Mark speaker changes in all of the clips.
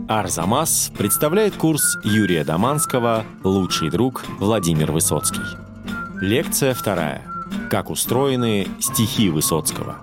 Speaker 1: Арзамас представляет курс Юрия Доманского «Лучший друг Владимир Высоцкий». Лекция 2. Как устроены стихи Высоцкого.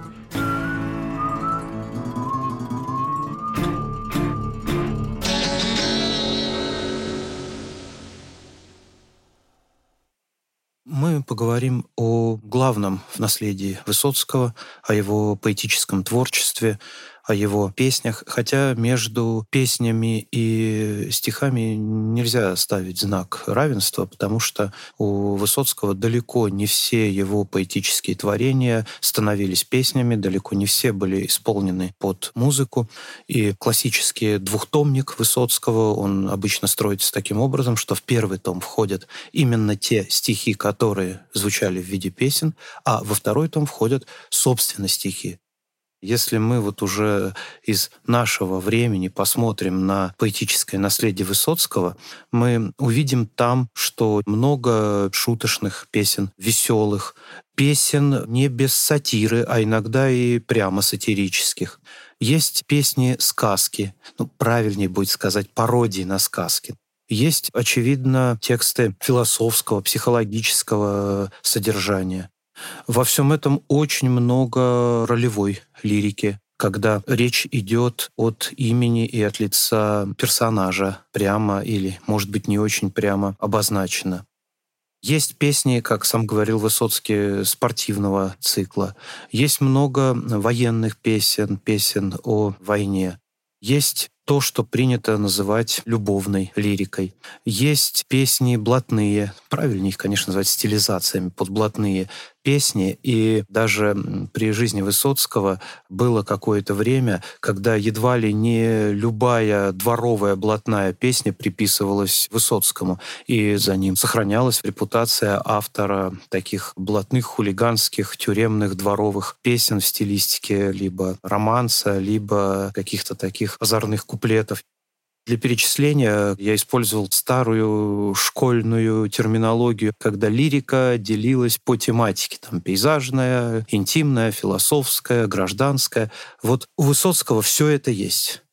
Speaker 2: Мы поговорим о главном в наследии Высоцкого, о его поэтическом творчестве, о его песнях, хотя между песнями и стихами нельзя ставить знак равенства, потому что у Высоцкого далеко не все его поэтические творения становились песнями, далеко не все были исполнены под музыку. И классический двухтомник Высоцкого, он обычно строится таким образом, что в первый том входят именно те стихи, которые звучали в виде песен, а во второй том входят, собственно, стихи. Если мы уже из нашего времени посмотрим на поэтическое наследие Высоцкого, мы увидим там, что много шуточных песен, веселых, песен не без сатиры, а иногда и прямо сатирических. Есть песни-сказки, правильнее будет сказать пародии на сказки. Есть, очевидно, тексты философского, психологического содержания. Во всем этом очень много ролевой лирики, когда речь идет от имени и от лица персонажа прямо или, может быть, не очень прямо обозначено. Есть песни, как сам говорил Высоцкий, спортивного цикла. Есть много военных песен, песен о войне. Есть то, что принято называть любовной лирикой. Есть песни блатные, правильнее их, конечно, называть стилизациями под блатные песни. И даже при жизни Высоцкого было какое-то время, когда едва ли не любая дворовая блатная песня приписывалась Высоцкому. И за ним сохранялась репутация автора таких блатных, хулиганских, тюремных, дворовых песен в стилистике либо романса, либо каких-то таких озорных куплетов. Для перечисления я использовал старую школьную терминологию, когда лирика делилась по тематике. Пейзажная, интимная, философская, гражданская. У Высоцкого все это есть.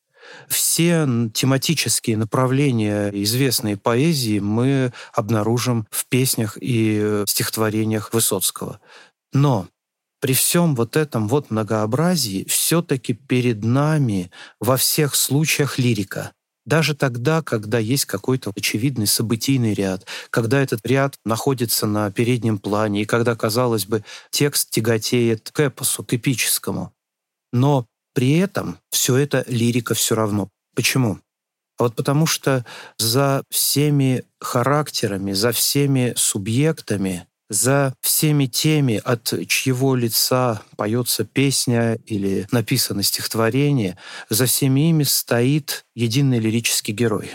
Speaker 2: Все тематические направления известной поэзии мы обнаружим в песнях и стихотворениях Высоцкого. Но при всем этом многообразии все-таки перед нами во всех случаях лирика. Даже тогда, когда есть какой-то очевидный событийный ряд, когда этот ряд находится на переднем плане, и когда, казалось бы, текст тяготеет к эпосу, к эпическому. Но при этом все это лирика все равно. Почему? Потому что за всеми характерами, за всеми субъектами, за всеми теми, от чьего лица поется песня или написано стихотворение, за всеми ими стоит единый лирический герой.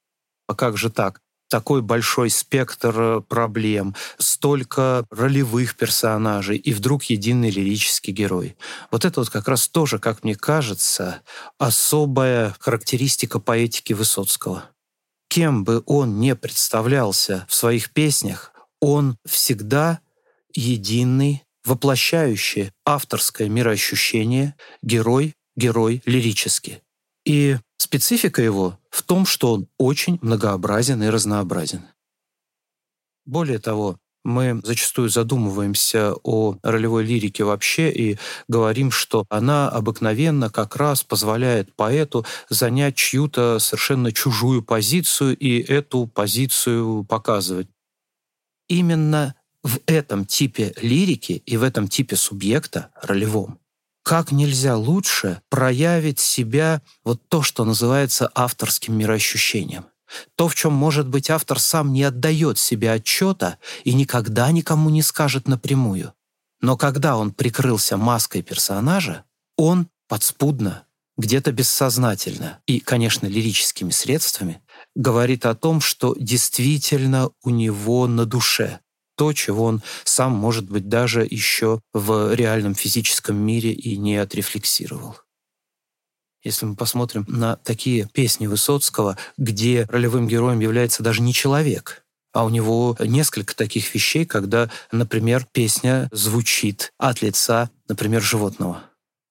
Speaker 2: А как же так? Такой большой спектр проблем, столько ролевых персонажей, и вдруг единый лирический герой. Это как раз тоже, как мне кажется, особая характеристика поэтики Высоцкого. Кем бы он ни представлялся в своих песнях, он всегда единый, воплощающий авторское мироощущение, герой лирический. И специфика его в том, что он очень многообразен и разнообразен. Более того, мы зачастую задумываемся о ролевой лирике вообще и говорим, что она обыкновенно как раз позволяет поэту занять чью-то совершенно чужую позицию и эту позицию показывать. Именно в этом типе лирики и в этом типе субъекта, ролевом, как нельзя лучше проявить себя то, что называется авторским мироощущением. То, в чем, может быть, автор сам не отдает себе отчета и никогда никому не скажет напрямую. Но когда он прикрылся маской персонажа, он подспудно, где-то бессознательно и, конечно, лирическими средствами говорит о том, что действительно у него на душе то, чего он сам, может быть, даже еще в реальном физическом мире и не отрефлексировал. Если мы посмотрим на такие песни Высоцкого, где ролевым героем является даже не человек, а у него несколько таких вещей, когда, например, песня звучит от лица, например, животного.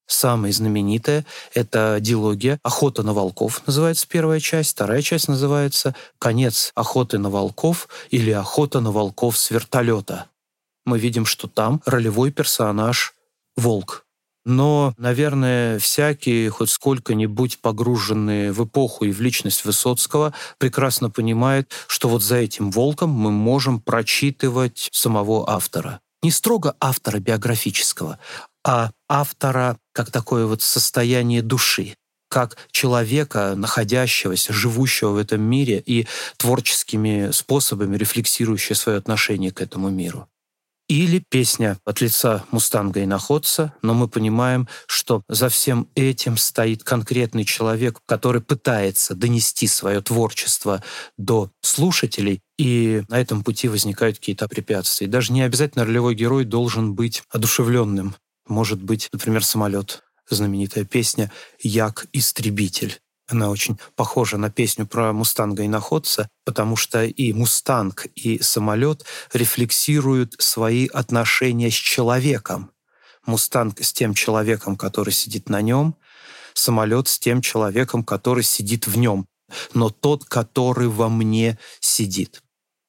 Speaker 2: Самая знаменитая — это дилогия «Охота на волков», называется первая часть. Вторая часть называется «Конец охоты на волков» или «Охота на волков с вертолета». Мы видим, что там ролевой персонаж — волк. Но, наверное, всякий, хоть сколько-нибудь погруженный в эпоху и в личность Высоцкого, прекрасно понимает, что вот за этим волком мы можем прочитывать самого автора. Не строго автора биографического, а автора как такое вот состояние души, как человека, находящегося, живущего в этом мире и творческими способами рефлексирующего свое отношение к этому миру. Или песня от лица Мустанга и Находца, но мы понимаем, что за всем этим стоит конкретный человек, который пытается донести свое творчество до слушателей, и на этом пути возникают какие-то препятствия. Даже не обязательно ролевой герой должен быть одушевленным. Может быть, например, самолет. Знаменитая песня «Як-истребитель». Она очень похожа на песню про Мустанга и Находца, потому что и Мустанг, и самолет рефлексируют свои отношения с человеком. Мустанг с тем человеком, который сидит на нем, самолет с тем человеком, который сидит в нем, но тот, который во мне сидит.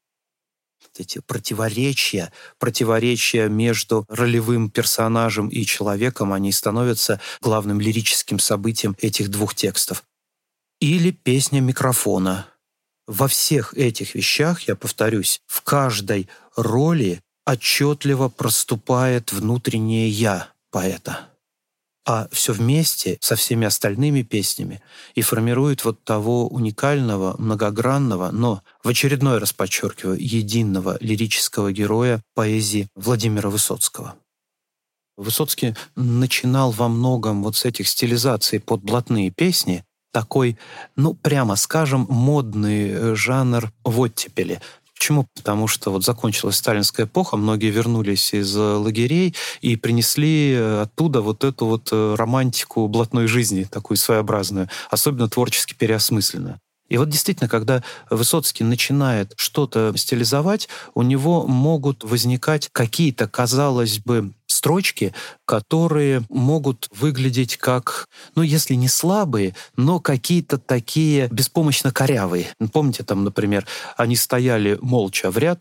Speaker 2: Эти противоречия между ролевым персонажем и человеком, они становятся главным лирическим событием этих двух текстов. Или песня микрофона. Во всех этих вещах, я повторюсь, в каждой роли отчетливо проступает внутреннее «я» поэта. А все вместе со всеми остальными песнями и формирует вот того уникального, многогранного, но, в очередной раз подчеркиваю, единого лирического героя поэзии Владимира Высоцкого. Высоцкий начинал во многом вот с этих стилизаций под блатные песни, такой, прямо скажем, модный жанр в оттепели. Почему? Потому что вот закончилась сталинская эпоха, многие вернулись из лагерей и принесли оттуда вот эту вот романтику блатной жизни, такую своеобразную, особенно творчески переосмысленную. И вот действительно, когда Высоцкий начинает что-то стилизовать, у него могут возникать какие-то, казалось бы, строчки, которые могут выглядеть как, если не слабые, но какие-то такие беспомощно корявые. Помните, там, например, они стояли молча в ряд,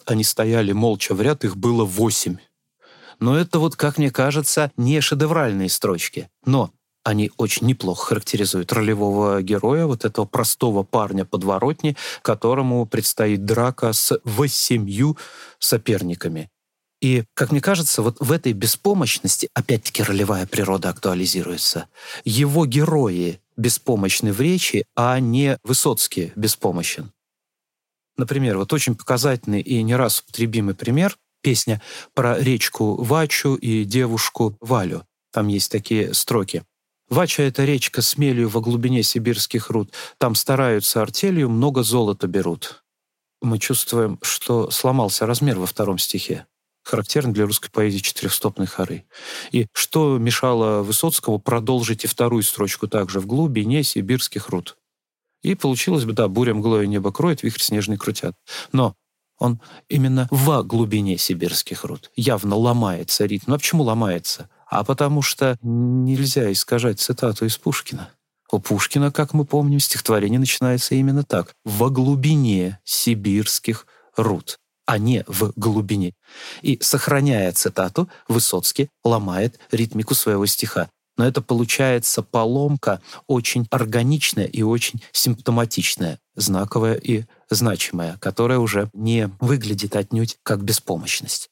Speaker 2: их было 8. Но это вот, как мне кажется, не шедевральные строчки. Но они очень неплохо характеризуют ролевого героя, вот этого простого парня-подворотни, которому предстоит драка с 8 соперниками. И, как мне кажется, вот в этой беспомощности опять-таки ролевая природа актуализируется. Его герои беспомощны в речи, а не Высоцкий беспомощен. Например, вот очень показательный и не раз употребимый пример — песня про речку Вачу и девушку Валю. Там есть такие строки. «Вача — это речка с мелью во глубине сибирских руд. Там стараются артелью, много золота берут». Мы чувствуем, что сломался размер во 2 стихе. Характерно для русской поэзии четырехстопной хоры. И что мешало Высоцкому продолжить и 2 строчку также «в глубине сибирских руд». И получилось бы, буря мглою небо кроет, вихрь снежный крутят. Но он именно во глубине сибирских руд явно ломается ритм. А почему ломается? А потому что нельзя искажать цитату из Пушкина. У Пушкина, как мы помним, стихотворение начинается именно так. «Во глубине сибирских руд», а не «в глубине». И, сохраняя цитату, Высоцкий ломает ритмику своего стиха. Но это получается поломка очень органичная и очень симптоматичная, знаковая и значимая, которая уже не выглядит отнюдь как беспомощность.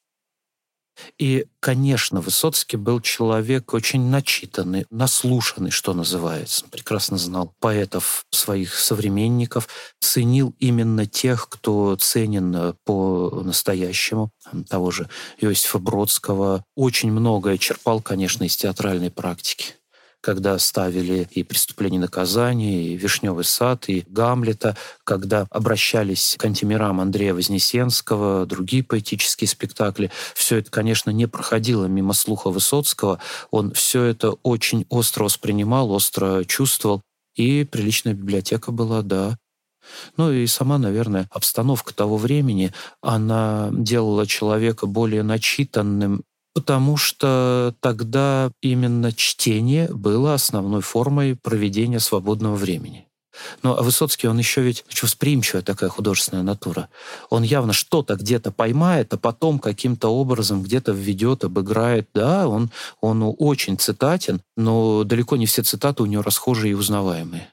Speaker 2: И, конечно, Высоцкий был человек очень начитанный, наслушанный, что называется. Прекрасно знал поэтов, своих современников, ценил именно тех, кто ценен по-настоящему, того же Иосифа Бродского. Очень многое черпал, конечно, из театральной практики, когда ставили и «Преступление и наказание», и «Вишневый сад», и «Гамлета», когда обращались к антимирам Андрея Вознесенского, другие поэтические спектакли. Все это, конечно, не проходило мимо слуха Высоцкого. Он все это очень остро воспринимал, остро чувствовал. И приличная библиотека была, да. И сама, наверное, обстановка того времени, она делала человека более начитанным Потому что тогда именно чтение было основной формой проведения свободного времени. Ну, а Высоцкий, он еще ведь очень восприимчивая такая художественная натура. Он явно что-то где-то поймает, а потом каким-то образом где-то введет, обыграет. Да, он очень цитатен, но далеко не все цитаты у него расхожие и узнаваемые.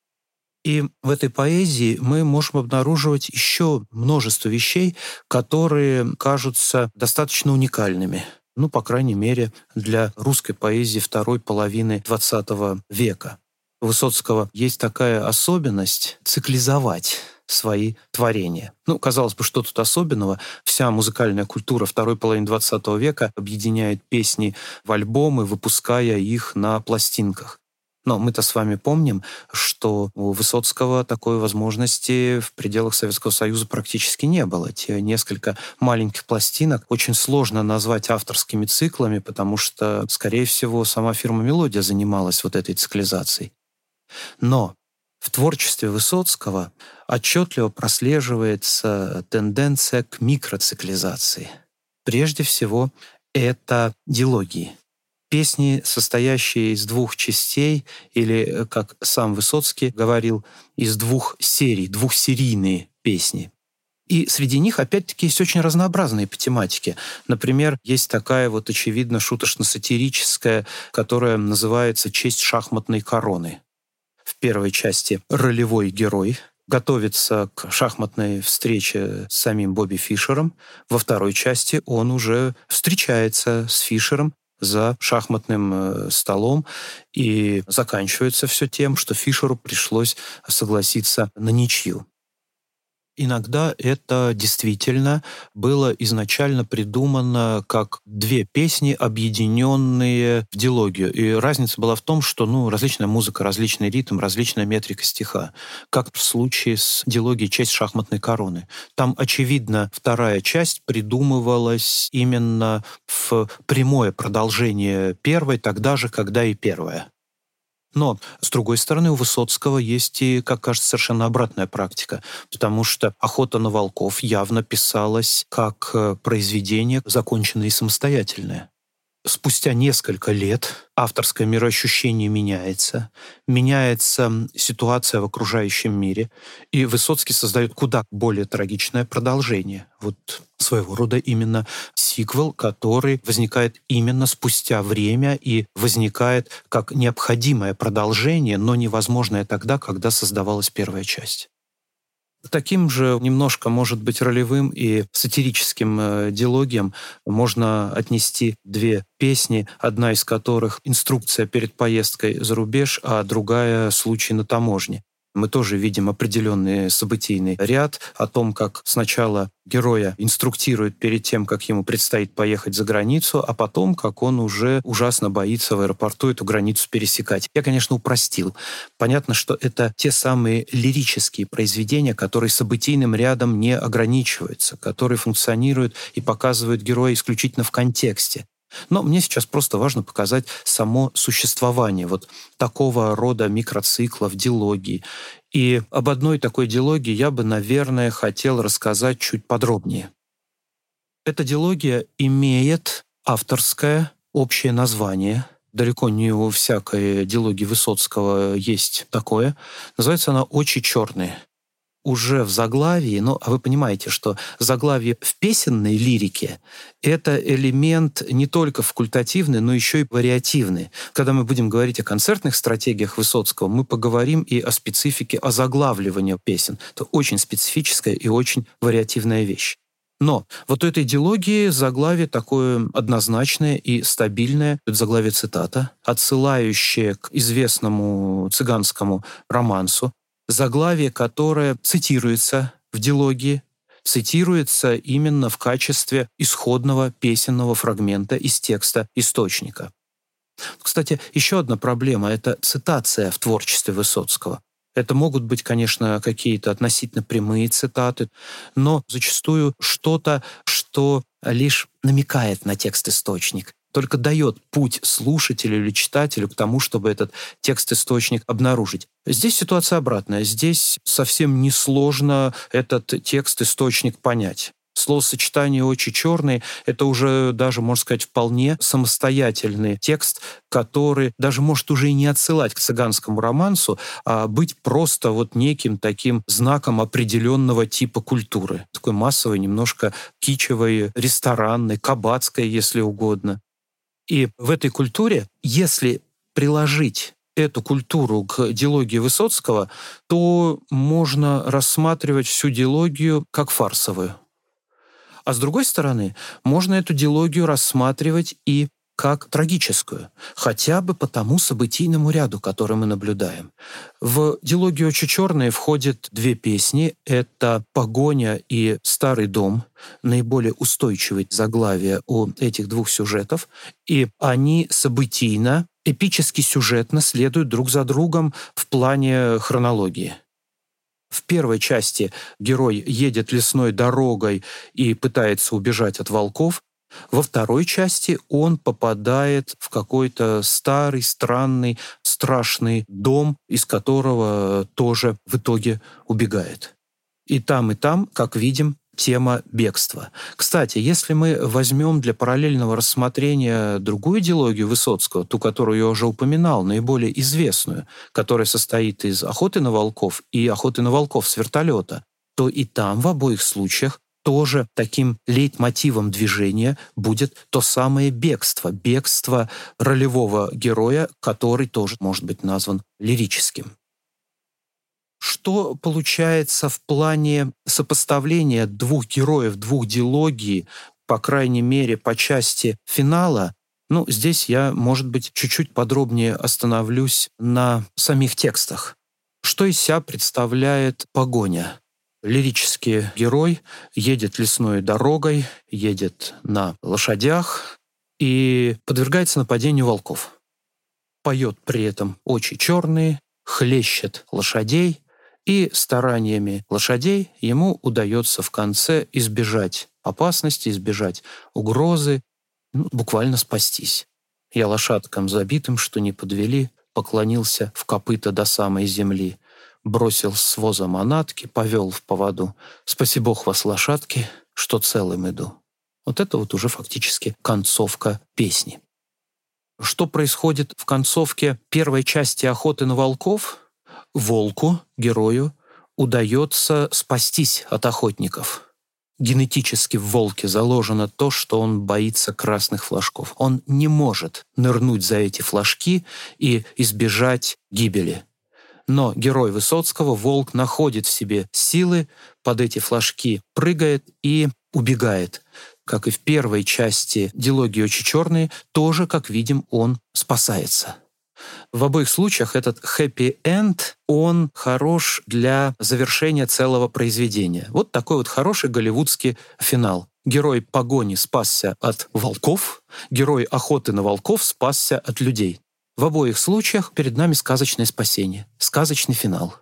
Speaker 2: И в этой поэзии мы можем обнаруживать еще множество вещей, которые кажутся достаточно уникальными. Ну, по крайней мере, для русской поэзии второй половины XX века. У Высоцкого есть такая особенность циклизовать свои творения. Ну, казалось бы, что тут особенного? Вся музыкальная культура второй половины XX века объединяет песни в альбомы, выпуская их на пластинках. Но мы-то с вами помним, что у Высоцкого такой возможности в пределах Советского Союза практически не было. Те несколько маленьких пластинок очень сложно назвать авторскими циклами, потому что, скорее всего, сама фирма «Мелодия» занималась вот этой циклизацией. Но в творчестве Высоцкого отчетливо прослеживается тенденция к микроциклизации. Прежде всего, это дилогии. Песни, состоящие из двух частей, или, как сам Высоцкий говорил, из двух серий, двухсерийные песни. И среди них, опять-таки, есть очень разнообразные по тематике. Например, есть такая вот, очевидно, шуточно-сатирическая, которая называется «Честь шахматной короны». В первой части ролевой герой готовится к шахматной встрече с самим Бобби Фишером. Во второй части он уже встречается с Фишером за шахматным столом, и заканчивается все тем, что Фишеру пришлось согласиться на ничью. Иногда это действительно было изначально придумано как две песни, объединенные в дилогию. И разница была в том, что различная музыка, различный ритм, различная метрика стиха. Как в случае с дилогией «Честь шахматной короны». Там, очевидно, вторая часть придумывалась именно в прямое продолжение первой, тогда же, когда и первая. Но, с другой стороны, у Высоцкого есть и, как кажется, совершенно обратная практика, потому что «Охота на волков» явно писалась как произведение, законченное и самостоятельное. Спустя несколько лет авторское мироощущение меняется ситуация в окружающем мире, и Высоцкий создает куда более трагичное продолжение. Вот своего рода именно сиквел, который возникает именно спустя время и возникает как необходимое продолжение, но невозможное тогда, когда создавалась первая часть. Таким же немножко, может быть, ролевым и сатирическим дилогиям можно отнести две песни, одна из которых «Инструкция перед поездкой за рубеж», а другая «Случай на таможне». Мы тоже видим определенный событийный ряд о том, как сначала героя инструктируют перед тем, как ему предстоит поехать за границу, а потом, как он уже ужасно боится в аэропорту эту границу пересекать. Я, конечно, упростил. Понятно, что это те самые лирические произведения, которые событийным рядом не ограничиваются, которые функционируют и показывают героя исключительно в контексте. Но мне сейчас просто важно показать само существование вот такого рода микроциклов, дилогий. И об одной такой дилогии я бы, наверное, хотел рассказать чуть подробнее. Эта дилогия имеет авторское общее название. Далеко не у всякой дилогии Высоцкого есть такое. Называется она «Очи черные». Уже в заглавии, а вы понимаете, что заглавие в песенной лирике — это элемент не только факультативный, но еще и вариативный. Когда мы будем говорить о концертных стратегиях Высоцкого, мы поговорим и о специфике озаглавливания песен. Это очень специфическая и очень вариативная вещь. Но вот у этой дилогии заглавие такое однозначное и стабильное. Это заглавие цитата, отсылающее к известному цыганскому романсу, заглавие, которое цитируется в дилогии, цитируется именно в качестве исходного песенного фрагмента из текста источника. Кстати, еще одна проблема — это цитация в творчестве Высоцкого. Это могут быть, конечно, какие-то относительно прямые цитаты, но зачастую что-то, что лишь намекает на текст-источник, только дает путь слушателю или читателю к тому, чтобы этот текст-источник обнаружить. Здесь ситуация обратная. Здесь совсем несложно этот текст-источник понять. Словосочетание «очи черные» — это уже даже, можно сказать, вполне самостоятельный текст, который даже может уже и не отсылать к цыганскому романсу, а быть просто вот неким таким знаком определенного типа культуры. Такой массовой, немножко кичевой, ресторанной, кабацкой, если угодно. И в этой культуре, если приложить эту культуру к дилогии Высоцкого, то можно рассматривать всю дилогию как фарсовую. А с другой стороны, можно эту дилогию рассматривать и как трагическую, хотя бы по тому событийному ряду, который мы наблюдаем. В дилогию «Очи черные» входят две песни. Это «Погоня» и «Старый дом», наиболее устойчивые заглавия у этих двух сюжетов. И они событийно, эпически сюжетно следуют друг за другом в плане хронологии. В первой части герой едет лесной дорогой и пытается убежать от волков. Во второй части он попадает в какой-то старый, странный, страшный дом, из которого тоже в итоге убегает. И там, как видим, тема бегства. Кстати, если мы возьмем для параллельного рассмотрения другую дилогию Высоцкого, ту, которую я уже упоминал, наиболее известную, которая состоит из «Охоты на волков» и «Охоты на волков с вертолета», то и там в обоих случаях тоже таким лейтмотивом движения будет то самое бегство, бегство ролевого героя, который тоже может быть назван лирическим. Что получается в плане сопоставления двух героев, двух дилогий, по крайней мере, по части финала? Здесь я, может быть, чуть-чуть подробнее остановлюсь на самих текстах. Что из себя представляет «Погоня»? Лирический герой едет лесной дорогой, едет на лошадях и подвергается нападению волков. Поет при этом «Очи черные», хлещет лошадей, и стараниями лошадей ему удается в конце избежать опасности, избежать угрозы, буквально спастись. Я лошадкам забитым, что не подвели, поклонился в копыта до самой земли, бросил с воза манатки, повел в поводу. Спаси Бог вас, лошадки, что целым иду. Вот это вот уже фактически концовка песни. Что происходит в концовке первой части «Охоты на волков»? Волку, герою, удается спастись от охотников. Генетически в волке заложено то, что он боится красных флажков. Он не может нырнуть за эти флажки и избежать гибели. Но герой Высоцкого, волк, находит в себе силы, под эти флажки прыгает и убегает. Как и в первой части дилогии «Очи черные», тоже, как видим, он спасается. В обоих случаях этот хэппи-энд, он хорош для завершения целого произведения. Вот такой вот хороший голливудский финал. Герой «Погони» спасся от волков, герой «Охоты на волков» спасся от людей. В обоих случаях перед нами сказочное спасение, сказочный финал.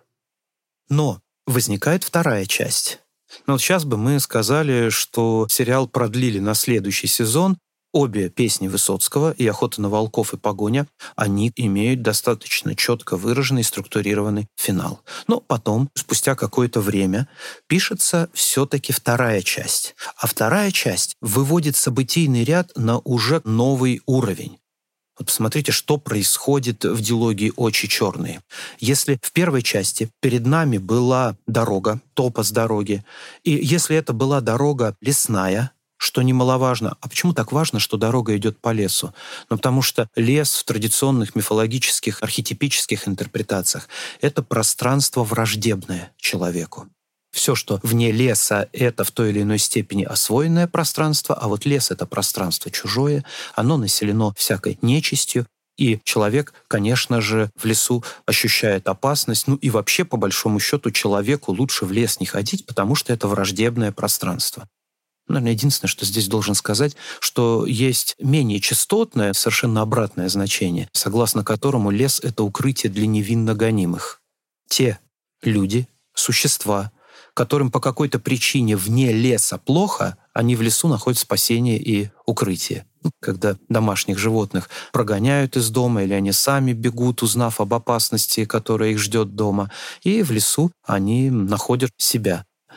Speaker 2: Но возникает вторая часть. Вот сейчас бы мы сказали, что сериал продлили на следующий сезон. Обе песни Высоцкого, и «Охота на волков», и «Погоня», они имеют достаточно четко выраженный и структурированный финал. Но потом, спустя какое-то время, пишется все-таки вторая часть. А вторая часть выводит событийный ряд на уже новый уровень. Вот посмотрите, что происходит в дилогии «Очи черные». Если в первой части перед нами была дорога, топос дороги, и если это была дорога лесная, что немаловажно. А почему так важно, что дорога идет по лесу? Потому что лес в традиционных мифологических, архетипических интерпретациях — это пространство враждебное человеку. Все, что вне леса, это в той или иной степени освоенное пространство, а вот лес — это пространство чужое, оно населено всякой нечистью, и человек, конечно же, в лесу ощущает опасность. И вообще, по большому счету, человеку лучше в лес не ходить, потому что это враждебное пространство. Наверное, единственное, что здесь должен сказать, что есть менее частотное, совершенно обратное значение, согласно которому лес — это укрытие для невинно гонимых. Те люди, существа, которым по какой-то причине вне леса плохо, они в лесу находят спасение и укрытие. Когда домашних животных прогоняют из дома, или они сами бегут, узнав об опасности, которая их ждет дома, и в лесу они находят себя.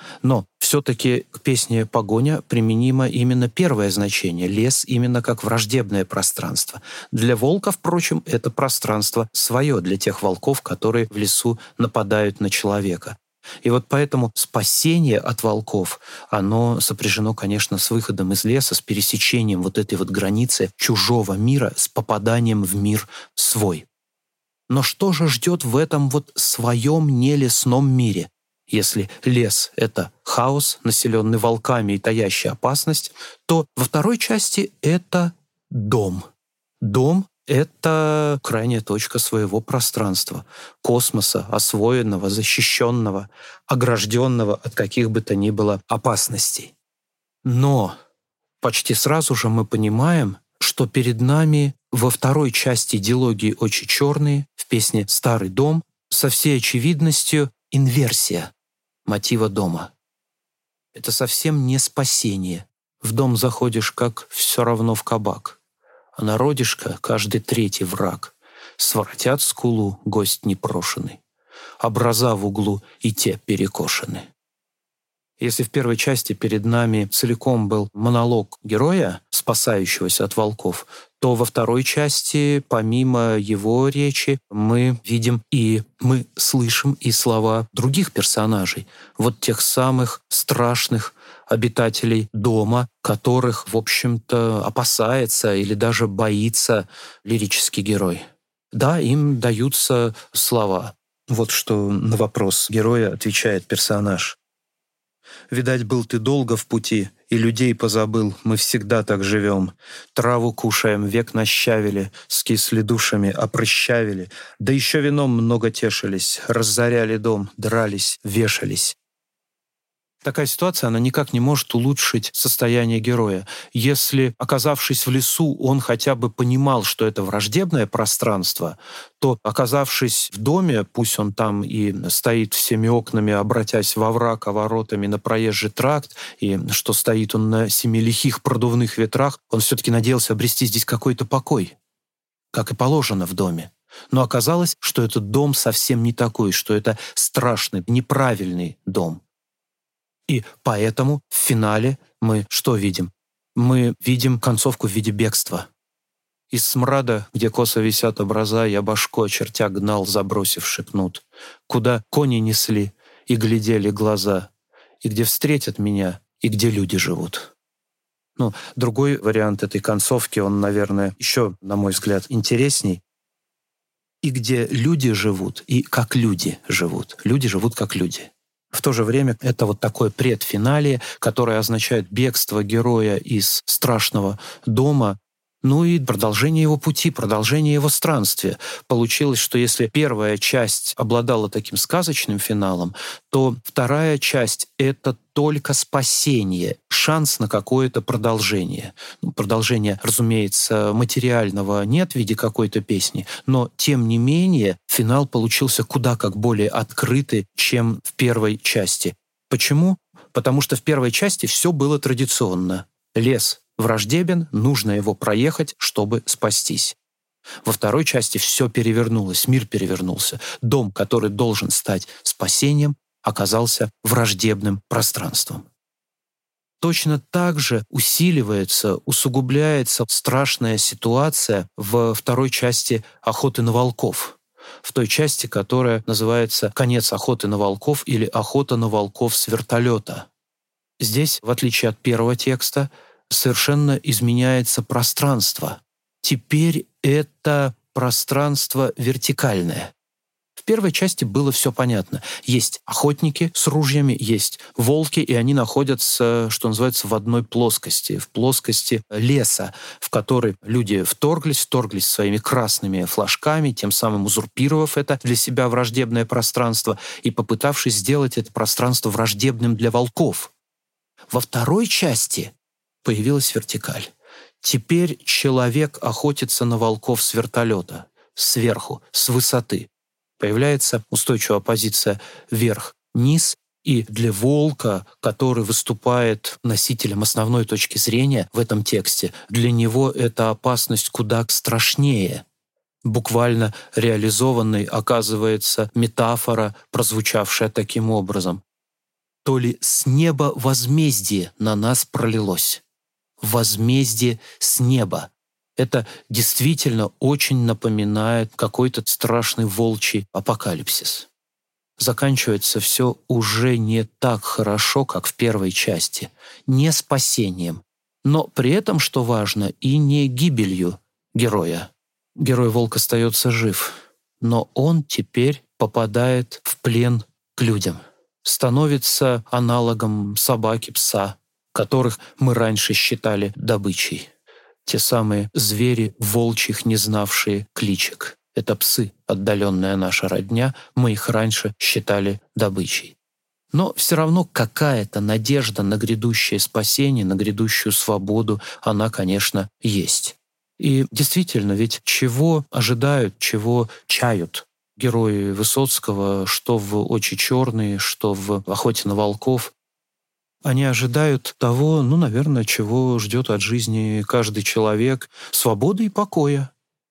Speaker 2: Но все-таки к песне «Погоня» применимо именно первое значение. Лес именно как враждебное пространство. Для волка, впрочем, это пространство свое, для тех волков, которые в лесу нападают на человека. И вот поэтому спасение от волков, оно сопряжено, конечно, с выходом из леса, с пересечением вот этой вот границы чужого мира, с попаданием в мир свой. Но что же ждет в этом вот своем нелесном мире? Если лес — это хаос, населенный волками и таящий опасность, то во второй части это дом. Дом — это крайняя точка своего пространства, космоса, освоенного, защищенного, огражденного от каких бы то ни было опасностей. Но почти сразу же мы понимаем, что перед нами во второй части дилогии «Очи черные» в песне «Старый дом» со всей очевидностью инверсия мотива дома. Это совсем не спасение. В дом заходишь, как все равно в кабак, а народишко каждый третий враг. Своротят скулу гость непрошенный, образа в углу и те перекошены. Если в первой части перед нами целиком был монолог героя, спасающегося от волков, то во второй части, помимо его речи, мы видим и мы слышим и слова других персонажей, вот тех самых страшных обитателей дома, которых, в общем-то, опасается или даже боится лирический герой. Да, им даются слова. Вот что на вопрос героя отвечает персонаж. «Видать, был ты долго в пути, и людей позабыл, мы всегда так живем. Траву кушаем, век нащавили, скисли душами, опрощавили, да еще вином много тешились, разоряли дом, дрались, вешались». Такая ситуация, она никак не может улучшить состояние героя. Если, оказавшись в лесу, он хотя бы понимал, что это враждебное пространство, то, оказавшись в доме, пусть он там и стоит всеми окнами, обратясь во враг, а воротами на проезжий тракт, и что стоит он на 7 лихих продувных ветрах, он все-таки надеялся обрести здесь какой-то покой, как и положено в доме. Но оказалось, что этот дом совсем не такой, что это страшный, неправильный дом. И поэтому в финале мы что видим? Мы видим концовку в виде бегства. Из смрада, где косо висят образа, я башко чертя гнал, забросивши кнут, куда кони несли и глядели глаза, и где встретят меня, и где люди живут. Другой вариант этой концовки, он, наверное, еще, на мой взгляд, интересней. И где люди живут, и как люди живут. Люди живут как люди. В то же время это вот такое предфинале, которое означает бегство героя из страшного дома, и продолжение его пути, продолжение его странствия. Получилось, что если первая часть обладала таким сказочным финалом, то вторая часть — это только спасение, шанс на какое-то продолжение. Продолжения, разумеется, материального нет в виде какой-то песни, но, тем не менее, финал получился куда как более открытый, чем в первой части. Почему? Потому что в первой части все было традиционно. Лес враждебен, нужно его проехать, чтобы спастись. Во второй части все перевернулось, мир перевернулся. Дом, который должен стать спасением, оказался враждебным пространством. Точно так же усиливается, усугубляется страшная ситуация во второй части «Охоты на волков», в той части, которая называется «Конец охоты на волков» или «Охота на волков с вертолета». Здесь, в отличие от первого текста, совершенно изменяется пространство. Теперь это пространство вертикальное. В первой части было все понятно. Есть охотники с ружьями, есть волки, и они находятся, что называется, в одной плоскости, в плоскости леса, в который люди вторглись своими красными флажками, тем самым узурпировав это для себя враждебное пространство и попытавшись сделать это пространство враждебным для волков. Во второй части появилась вертикаль. Теперь человек охотится на волков с вертолета, сверху, с высоты. Появляется устойчивая позиция вверх-низ, и для волка, который выступает носителем основной точки зрения в этом тексте, для него эта опасность куда страшнее. Буквально реализованной оказывается метафора, прозвучавшая таким образом. то ли с неба возмездие на нас пролилось. Возмездие с неба. Это действительно очень напоминает какой-то страшный волчий апокалипсис. Заканчивается все уже не так хорошо, как в первой части, не спасением, но при этом, что важно, и не гибелью героя. Герой-волк остается жив, но он теперь попадает в плен к людям, становится аналогом собаки, пса, которых мы раньше считали добычей. Те самые звери волчьих, не знавшие кличек. Это псы, отдаленная наша родня, мы их раньше считали добычей. Но все равно какая-то надежда на грядущее спасение, на грядущую свободу, она, конечно, есть. И действительно, ведь чего ожидают, чего чают герои Высоцкого, что в «Очи черные», что в «Охоте на волков», они ожидают того, наверное, чего ждет от жизни каждый человек — свободы и покоя.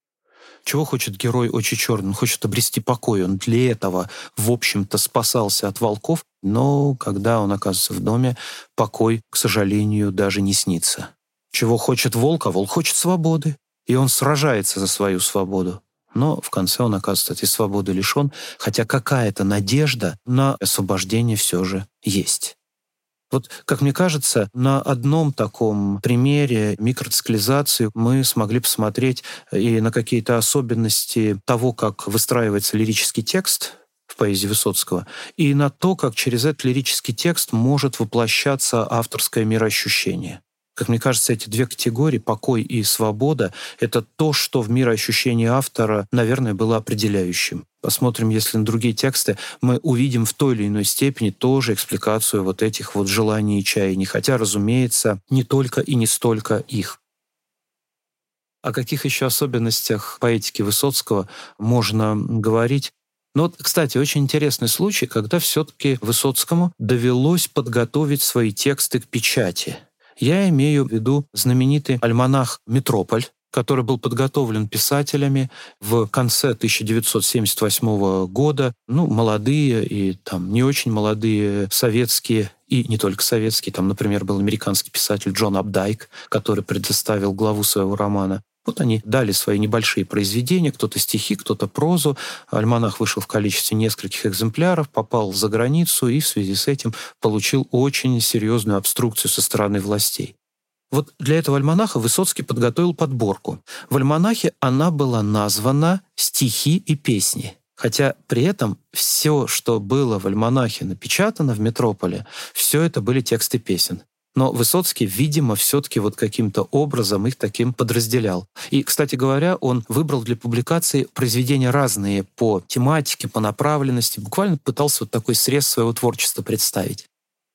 Speaker 2: Чего хочет герой «Очи черные»? Он хочет обрести покой. Он для этого, в общем-то, спасался от волков, но когда он оказывается в доме, покой, к сожалению, даже не снится. Чего хочет волк? А волк хочет свободы. И он сражается за свою свободу. Но в конце он оказывается этой свободы лишен, хотя какая-то надежда на освобождение все же есть. Вот, как мне кажется, на одном таком примере микроциклизации мы смогли посмотреть и на какие-то особенности того, как выстраивается лирический текст в поэзии Высоцкого, и на то, как через этот лирический текст может воплощаться авторское мироощущение. Как мне кажется, эти две категории, покой и свобода, это то, что в мироощущении автора, наверное, было определяющим. Посмотрим, если на другие тексты, мы увидим в той или иной степени тоже экспликацию вот этих вот желаний и чаяний, хотя, разумеется, не только и не столько их. О каких еще особенностях поэтики Высоцкого можно говорить? Кстати, очень интересный случай, когда все-таки Высоцкому довелось подготовить свои тексты к печати. Я имею в виду знаменитый альманах «Метрополь», который был подготовлен писателями в конце 1978 года. Молодые и не очень молодые советские, и не только советские. Там, например, был американский писатель Джон Апдайк, который предоставил главу своего романа. Вот они дали свои небольшие произведения, кто-то стихи, кто-то прозу. Альманах вышел в количестве нескольких экземпляров, попал за границу и в связи с этим получил очень серьезную обструкцию со стороны властей. Вот для этого альманаха Высоцкий подготовил подборку. В альманахе она была названа «Стихи и песни». Хотя при этом все, что было в альманахе напечатано в «Метрополе», все это были тексты песен. Но Высоцкий, видимо, все-таки каким-то образом их таким подразделял. И, кстати говоря, он выбрал для публикации произведения разные по тематике, по направленности, буквально пытался такой срез своего творчества представить.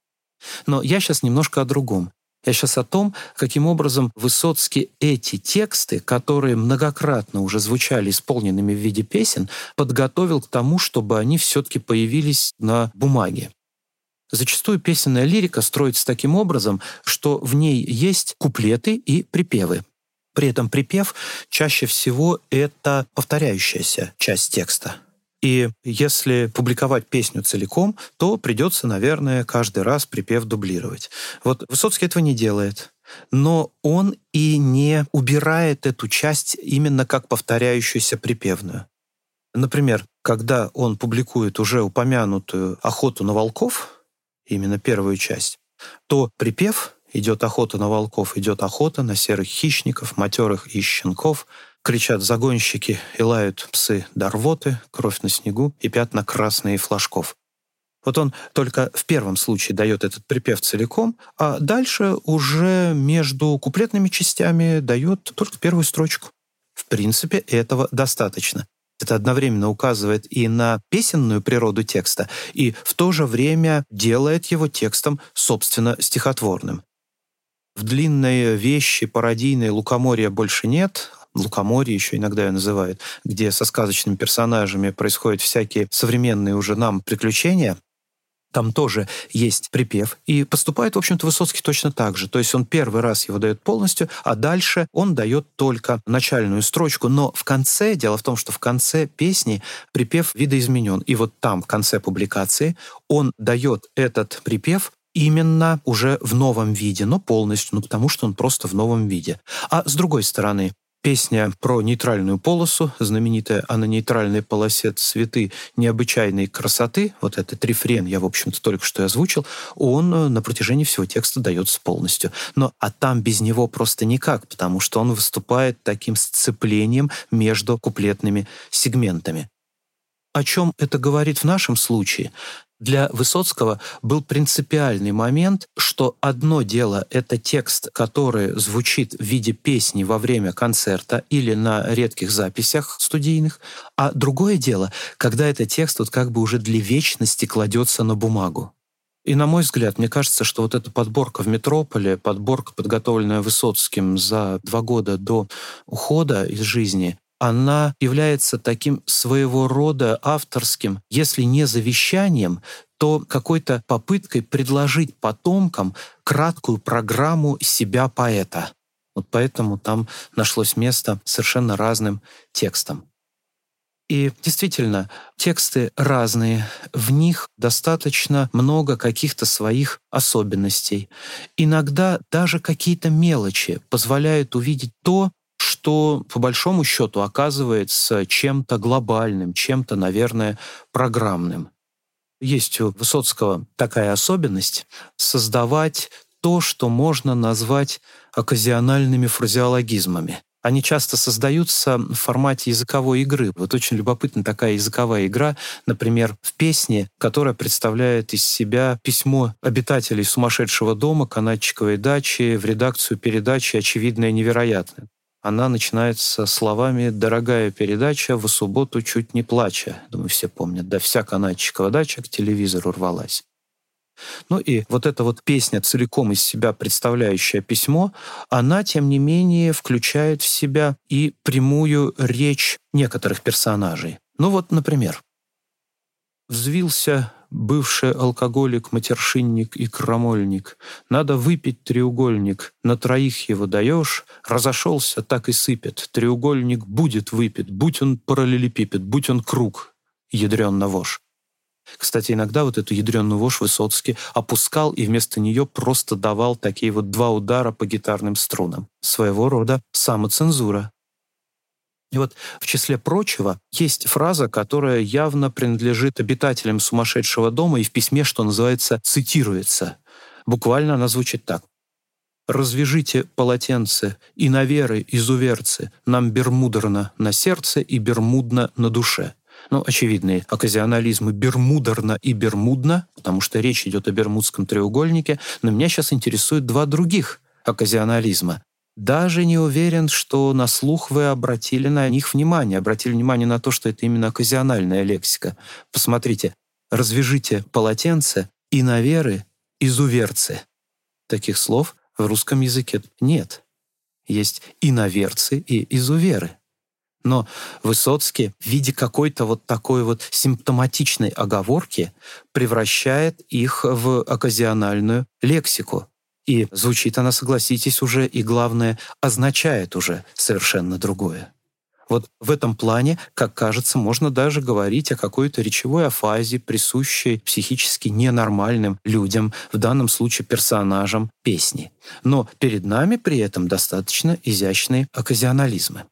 Speaker 2: Но я сейчас немножко о другом. Я сейчас о том, каким образом Высоцкий эти тексты, которые многократно уже звучали исполненными в виде песен, подготовил к тому, чтобы они все-таки появились на бумаге. Зачастую песенная лирика строится таким образом, что в ней есть куплеты и припевы. При этом припев чаще всего это повторяющаяся часть текста. И если публиковать песню целиком, то придется, наверное, каждый раз припев дублировать. Вот Высоцкий этого не делает. Но он и не убирает эту часть именно как повторяющуюся припевную. Например, когда он публикует уже упомянутую «Охоту на волков», именно первую часть, то припев «Идет охота на волков, идет охота на серых хищников, матерых и щенков, кричат загонщики и лают псы да рвоты, кровь на снегу и пятна красные флажков». Вот он только в первом случае дает этот припев целиком, а дальше уже между куплетными частями дает только первую строчку. В принципе, этого достаточно. Это одновременно указывает и на песенную природу текста, и в то же время делает его текстом, собственно, стихотворным. В длинной вещи пародийной «Лукоморья» больше нет. «Лукоморье» еще иногда ее называют, где со сказочными персонажами происходят всякие современные уже нам приключения. Там тоже есть припев. И поступает, в общем-то, Высоцкий точно так же. То есть он первый раз его дает полностью, а дальше он дает только начальную строчку. Но в конце, дело в том, что в конце песни припев видоизменен. И вот там, в конце публикации, он дает этот припев именно уже в новом виде, но полностью, потому что он просто в новом виде. А с другой стороны, песня про нейтральную полосу, знаменитая «А на нейтральной полосе цветы необычайной красоты», вот этот рефрен я, в общем-то, только что озвучил, он на протяжении всего текста дается полностью. А там без него просто никак, потому что он выступает таким сцеплением между куплетными сегментами. О чем это говорит в нашем случае? Для Высоцкого был принципиальный момент, что одно дело — это текст, который звучит в виде песни во время концерта или на редких записях студийных, а другое дело, когда этот текст вот как бы уже для вечности кладется на бумагу. И, на мой взгляд, мне кажется, что вот эта подборка в «Метрополе», подборка, подготовленная Высоцким за 2 года до ухода из жизни, она является таким своего рода авторским, если не завещанием, то какой-то попыткой предложить потомкам краткую программу себя поэта. Вот поэтому там нашлось место совершенно разным текстам. И действительно, тексты разные, в них достаточно много каких-то своих особенностей. Иногда даже какие-то мелочи позволяют увидеть то, что по большому счету оказывается чем-то глобальным, чем-то, наверное, программным. Есть у Высоцкого такая особенность — создавать то, что можно назвать оказиональными фразеологизмами. Они часто создаются в формате языковой игры. Вот очень любопытна такая языковая игра, например, в песне, которая представляет из себя письмо обитателей сумасшедшего дома, канатчиковой дачи в редакцию передачи «Очевидное невероятное». Она начинается словами «Дорогая передача, в субботу чуть не плача». Думаю, все помнят. Да, вся канатчикова дача к телевизору рвалась. И вот эта вот песня, целиком из себя представляющая письмо, она, тем не менее, включает в себя и прямую речь некоторых персонажей. Например, «Взвился бывший алкоголик, матершинник и крамольник. Надо выпить треугольник, на 3 его даешь, разошелся, так и сыпет. Треугольник будет выпит, будь он параллелепипед, будь он круг, ядрённо вошь». Кстати, иногда вот эту ядрённую вошь Высоцкий опускал и вместо нее просто давал такие вот 2 удара по гитарным струнам. Своего рода самоцензура. И вот в числе прочего есть фраза, которая явно принадлежит обитателям сумасшедшего дома и в письме, что называется, цитируется. Буквально она звучит так. «Развяжите полотенце, иноверы, изуверцы, нам бермудерно на сердце и бермудно на душе». Очевидные оказионализмы «бермудерно» и «бермудно», потому что речь идет о Бермудском треугольнике, но меня сейчас интересуют 2 других оказионализма. Даже не уверен, что на слух вы обратили на них внимание, обратили внимание на то, что это именно оказиональная лексика. Посмотрите, «развяжите полотенце, иноверы, изуверцы». Таких слов в русском языке нет. Есть иноверцы и изуверы. Но Высоцкий в виде какой-то вот такой вот симптоматичной оговорки превращает их в оказиональную лексику. И звучит она, согласитесь, уже, и главное, означает уже совершенно другое. Вот в этом плане, как кажется, можно даже говорить о какой-то речевой афазии, присущей психически ненормальным людям, в данном случае персонажам песни. Но перед нами при этом достаточно изящные оказионализмы.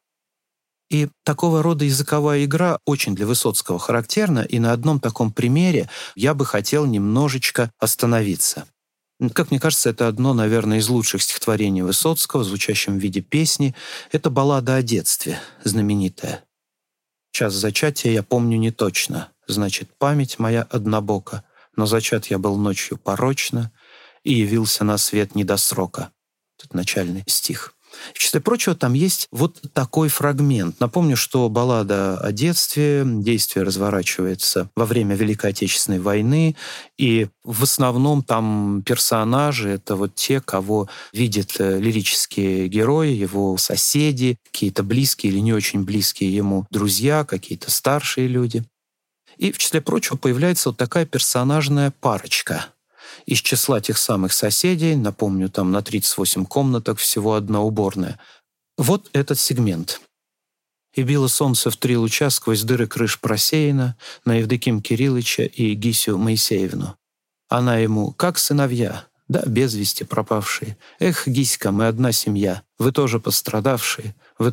Speaker 2: И такого рода языковая игра очень для Высоцкого характерна, и на одном таком примере я бы хотел немножечко остановиться. Как мне кажется, это одно, наверное, из лучших стихотворений Высоцкого, звучащем в виде песни. Это баллада о детстве, знаменитая. «Час зачатия я помню не точно, значит, память моя однобока, но зачат я был ночью порочно и явился на свет не до срока». Тут начальный стих. В числе прочего, там есть вот такой фрагмент. Напомню, что баллада о детстве, действие разворачивается во время Великой Отечественной войны, и в основном там персонажи — это вот те, кого видят лирические герои, его соседи, какие-то близкие или не очень близкие ему друзья, какие-то старшие люди. И, в числе прочего, появляется вот такая персонажная парочка. Из числа тех самых соседей, напомню, там на 38 комнаток всего одна уборная. Вот этот сегмент. «И било солнце в 3 луча сквозь дыры крыш просеяно на Евдоким Кириллыча и Гисю Моисеевну. Она ему, как сыновья, да без вести пропавшие. Эх, Гиська, мы одна семья, вы тоже пострадавшие,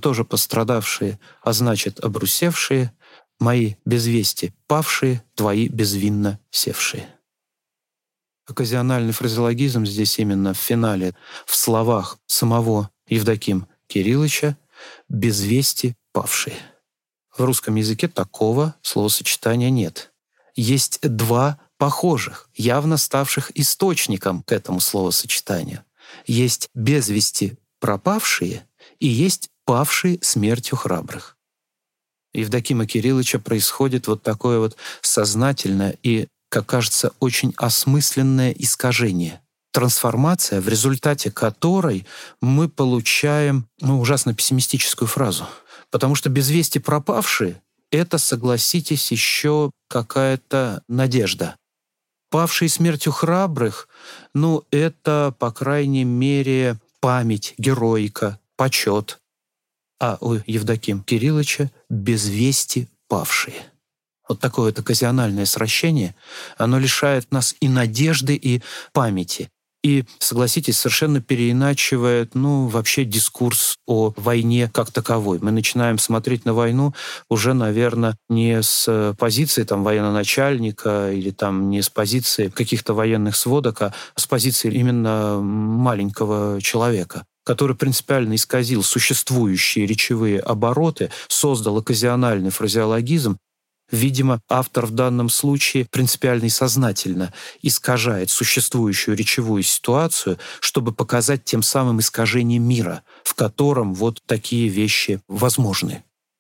Speaker 2: а значит, обрусевшие, мои без вести павшие, твои безвинно севшие». Оказиональный фразеологизм здесь именно в финале, в словах самого Евдоким Кириллыча «без вести павшие». В русском языке такого словосочетания нет. Есть два похожих, явно ставших источником к этому словосочетанию. Есть без вести пропавшие и есть павшие смертью храбрых. Евдокима Кириллыча происходит вот такое вот сознательное и, как кажется, очень осмысленное искажение. Трансформация, в результате которой мы получаем ужасно пессимистическую фразу. Потому что без вести пропавшие — это, согласитесь, еще какая-то надежда. Павшие смертью храбрых — это, по крайней мере, память, героика, почет. А у Евдокима Кириллыча без вести павшие. Вот такое вот оказиональное сращение, оно лишает нас и надежды, и памяти. И, согласитесь, совершенно переиначивает, вообще дискурс о войне как таковой. Мы начинаем смотреть на войну уже, наверное, не с позиции военачальника или не с позиции каких-то военных сводок, а с позиции именно маленького человека, который принципиально исказил существующие речевые обороты, создал оказиональный фразеологизм. Видимо, автор в данном случае принципиально и сознательно искажает существующую речевую ситуацию, чтобы показать тем самым искажение мира, в котором вот такие вещи возможны.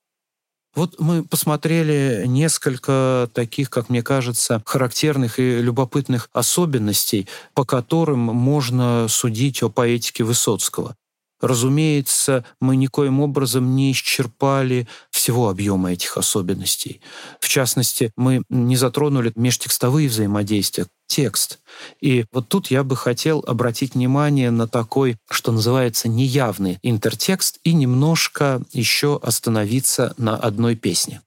Speaker 2: Вот мы посмотрели несколько таких, как мне кажется, характерных и любопытных особенностей, по которым можно судить о поэтике Высоцкого. Разумеется, мы никоим образом не исчерпали всего объема этих особенностей. В частности, мы не затронули межтекстовые взаимодействия, текст. И вот тут я бы хотел обратить внимание на такой, что называется, неявный интертекст и немножко еще остановиться на одной песне.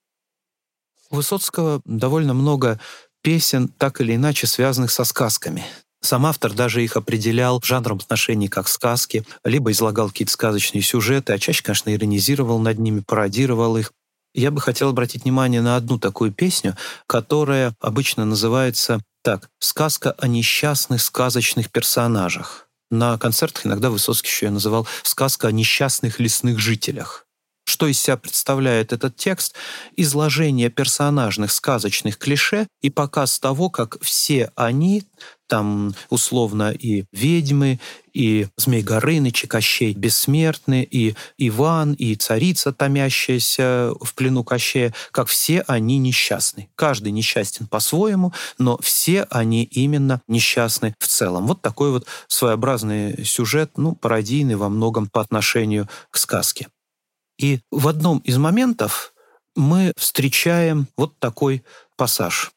Speaker 2: У Высоцкого довольно много песен, так или иначе связанных со сказками. Сам автор даже их определял жанром отношений как сказки, либо излагал какие-то сказочные сюжеты, а чаще, конечно, иронизировал над ними, пародировал их. Я бы хотел обратить внимание на одну такую песню, которая обычно называется так «Сказка о несчастных сказочных персонажах». На концертах иногда Высоцкий еще ее называл «Сказка о несчастных лесных жителях». Что из себя представляет этот текст? Изложение персонажных сказочных клише и показ того, как все они, там условно и ведьмы, и Змей Горыныч, и Кощей Бессмертный, и Иван, и царица, томящаяся в плену Кощея, как все они несчастны. Каждый несчастен по-своему, но все они именно несчастны в целом. Вот такой вот своеобразный сюжет, пародийный во многом по отношению к сказке. И в одном из моментов мы встречаем вот такой пассаж.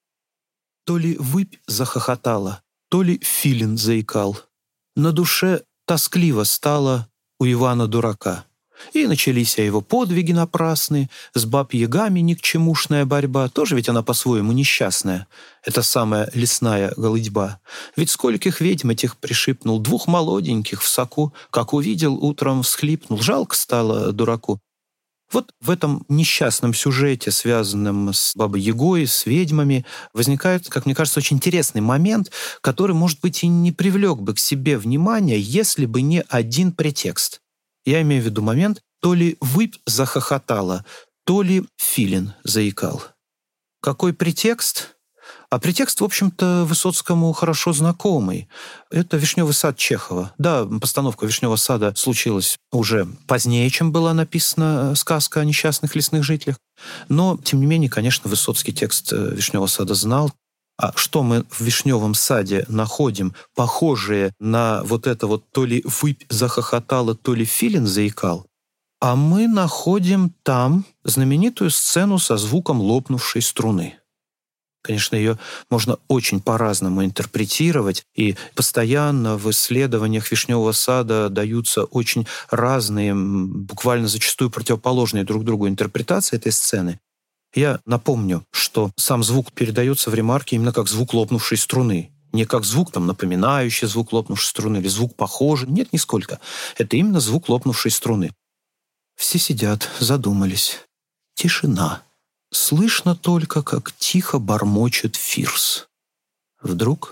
Speaker 2: То ли выпь захохотала, то ли филин заикал. На душе тоскливо стало у Ивана-дурака. И начались его подвиги напрасные, с баб-ягами никчемушная борьба, тоже ведь она по-своему несчастная, эта самая лесная голыдьба. Ведь скольких ведьм этих пришипнул, 2 молоденьких в соку, как увидел, утром всхлипнул, жалко стало дураку. Вот в этом несчастном сюжете, связанном с Бабой-Ягой, с ведьмами, возникает, как мне кажется, очень интересный момент, который, может быть, и не привлек бы к себе внимания, если бы не один претекст. Я имею в виду момент, то ли выпь захохотала, то ли филин заикал. Какой претекст? А претекст, в общем-то, Высоцкому хорошо знакомый. Это «Вишневый сад» Чехова. Да, постановка «Вишневого сада» случилась уже позднее, чем была написана сказка о несчастных лесных жителях. Но, тем не менее, конечно, Высоцкий текст «Вишневого сада» знал. А что мы в «Вишневом саде» находим, похожее на вот это вот то ли выпь захохотала, то ли филин заикал? А мы находим там знаменитую сцену со звуком лопнувшей струны. Конечно, ее можно очень по-разному интерпретировать, и постоянно в исследованиях «Вишневого сада» даются очень разные, буквально зачастую противоположные друг другу интерпретации этой сцены. Я напомню, что сам звук передается в ремарке именно как звук лопнувшей струны. Не как звук, напоминающий звук лопнувшей струны или звук похожий. Нет, нисколько. Это именно звук лопнувшей струны. Все сидят, задумались. Тишина. Слышно только, как тихо бормочет Фирс. Вдруг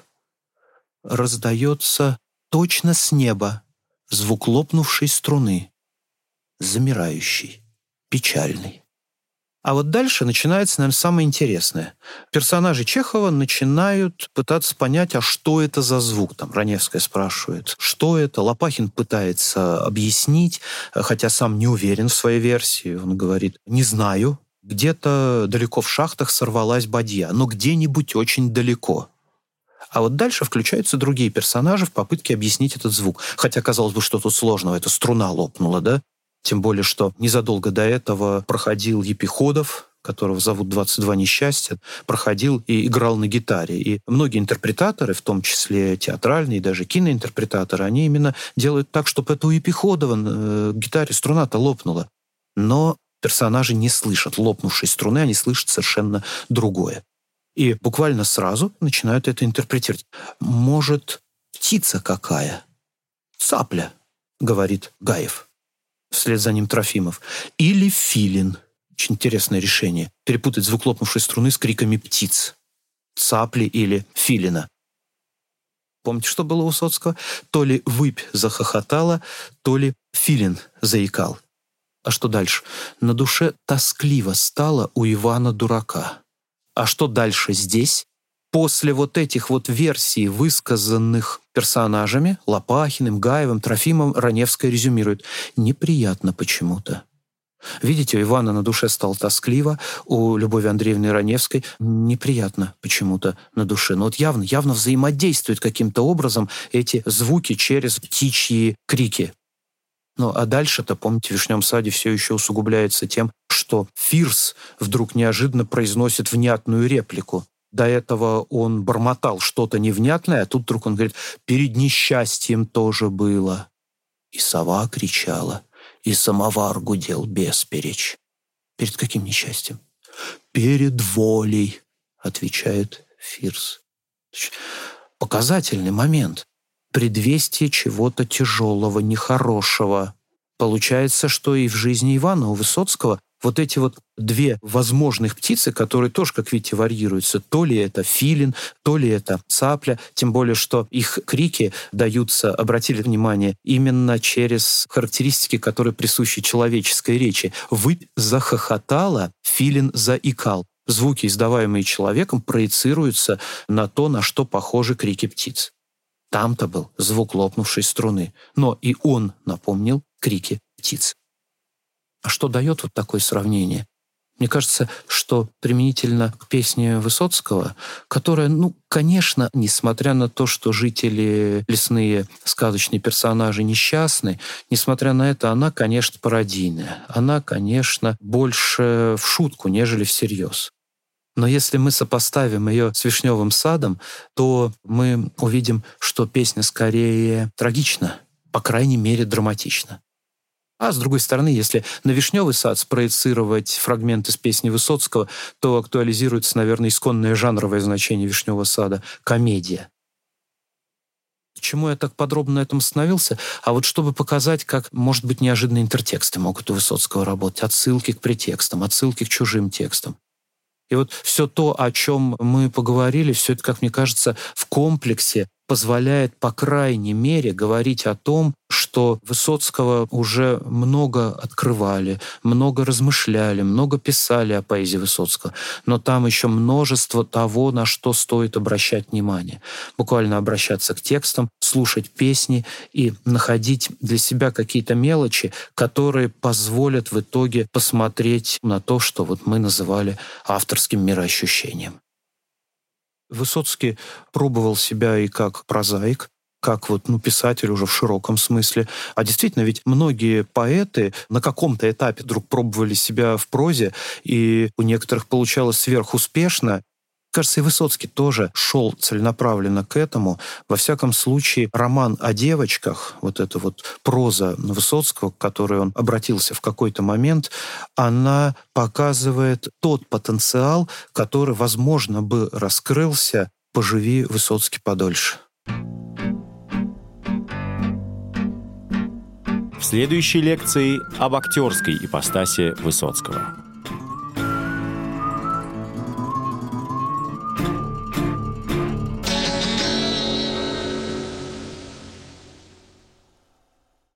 Speaker 2: раздается точно с неба звук лопнувшей струны, замирающий, печальный. А вот дальше начинается, наверное, самое интересное. Персонажи Чехова начинают пытаться понять, а что это за звук. Там Раневская спрашивает, что это. Лопахин пытается объяснить, хотя сам не уверен в своей версии. Он говорит, не знаю, где-то далеко в шахтах сорвалась бадья, но где-нибудь очень далеко. А вот дальше включаются другие персонажи в попытке объяснить этот звук. Хотя, казалось бы, что тут сложного, эта струна лопнула, да? Тем более, что незадолго до этого проходил Епиходов, которого зовут «22 несчастья», проходил и играл на гитаре. И многие интерпретаторы, в том числе театральные, даже киноинтерпретаторы, они именно делают так, чтобы это у Епиходова на гитаре струна-то лопнула. Но персонажи не слышат лопнувшей струны, они слышат совершенно другое. И буквально сразу начинают это интерпретировать. «Может, птица какая?» «Цапля», — говорит Гаев. Вслед за ним Трофимов. Или филин. Очень интересное решение. Перепутать звук лопнувшей струны с криками птиц. Цапли или филина. Помните, что было у Высоцкого? То ли выпь захохотала, то ли филин заикал. А что дальше? На душе тоскливо стало у Ивана Дурака. А что дальше здесь? После вот этих вот версий, высказанных персонажами, Лопахиным, Гаевым, Трофимовым, Раневская резюмирует. Неприятно почему-то. Видите, у Ивана на душе стало тоскливо, у Любови Андреевны Раневской неприятно почему-то на душе. Но вот явно взаимодействуют каким-то образом эти звуки через птичьи крики. Ну, а дальше-то, помните, в «Вишневом саде» все еще усугубляется тем, что Фирс вдруг неожиданно произносит внятную реплику. До этого он бормотал что-то невнятное, а тут вдруг он говорит, перед несчастьем тоже было. И сова кричала, и самовар гудел бесперечь. Перед каким несчастьем? Перед волей, отвечает Фирс. Показательный момент. Предвестие чего-то тяжелого, нехорошего. Получается, что и в жизни Ивана у Высоцкого вот эти вот две возможных птицы, которые тоже, как видите, варьируются. То ли это филин, то ли это цапля. Тем более, что их крики даются, обратили внимание, именно через характеристики, которые присущи человеческой речи. Выпь захохотала, филин заикал. Звуки, издаваемые человеком, проецируются на то, на что похожи крики птиц. Там-то был звук лопнувшей струны. Но и он напомнил крики птиц. А что дает вот такое сравнение? Мне кажется, что применительно к песне Высоцкого, которая, конечно, несмотря на то, что жители лесные, сказочные персонажи несчастны, несмотря на это, она, конечно, пародийная. Она, конечно, больше в шутку, нежели всерьез. Но если мы сопоставим ее с «Вишневым садом», то мы увидим, что песня скорее трагична, по крайней мере, драматична. А с другой стороны, если на «Вишневый сад» спроецировать фрагмент из песни Высоцкого, то актуализируется, наверное, исконное жанровое значение «Вишневого сада» — комедия. Почему я так подробно на этом остановился? А вот чтобы показать, как, может быть, неожиданные интертексты могут у Высоцкого работать, отсылки к претекстам, отсылки к чужим текстам. И вот все то, о чем мы поговорили, все это, как мне кажется, в комплексе позволяет, по крайней мере, говорить о том, что Высоцкого уже много открывали, много размышляли, много писали о поэзии Высоцкого, но там еще множество того, на что стоит обращать внимание. Буквально обращаться к текстам, слушать песни и находить для себя какие-то мелочи, которые позволят в итоге посмотреть на то, что вот мы называли авторским мироощущением. Высоцкий пробовал себя и как прозаик, как писатель уже в широком смысле. А действительно, ведь многие поэты на каком-то этапе вдруг пробовали себя в прозе, и у некоторых получалось сверхуспешно. Кажется, и Высоцкий тоже шел целенаправленно к этому. Во всяком случае, роман о девочках, эта проза Высоцкого, к которой он обратился в какой-то момент, она показывает тот потенциал, который, возможно, бы раскрылся, поживи Высоцкий подольше.
Speaker 1: В следующей лекции об актерской ипостаси Высоцкого.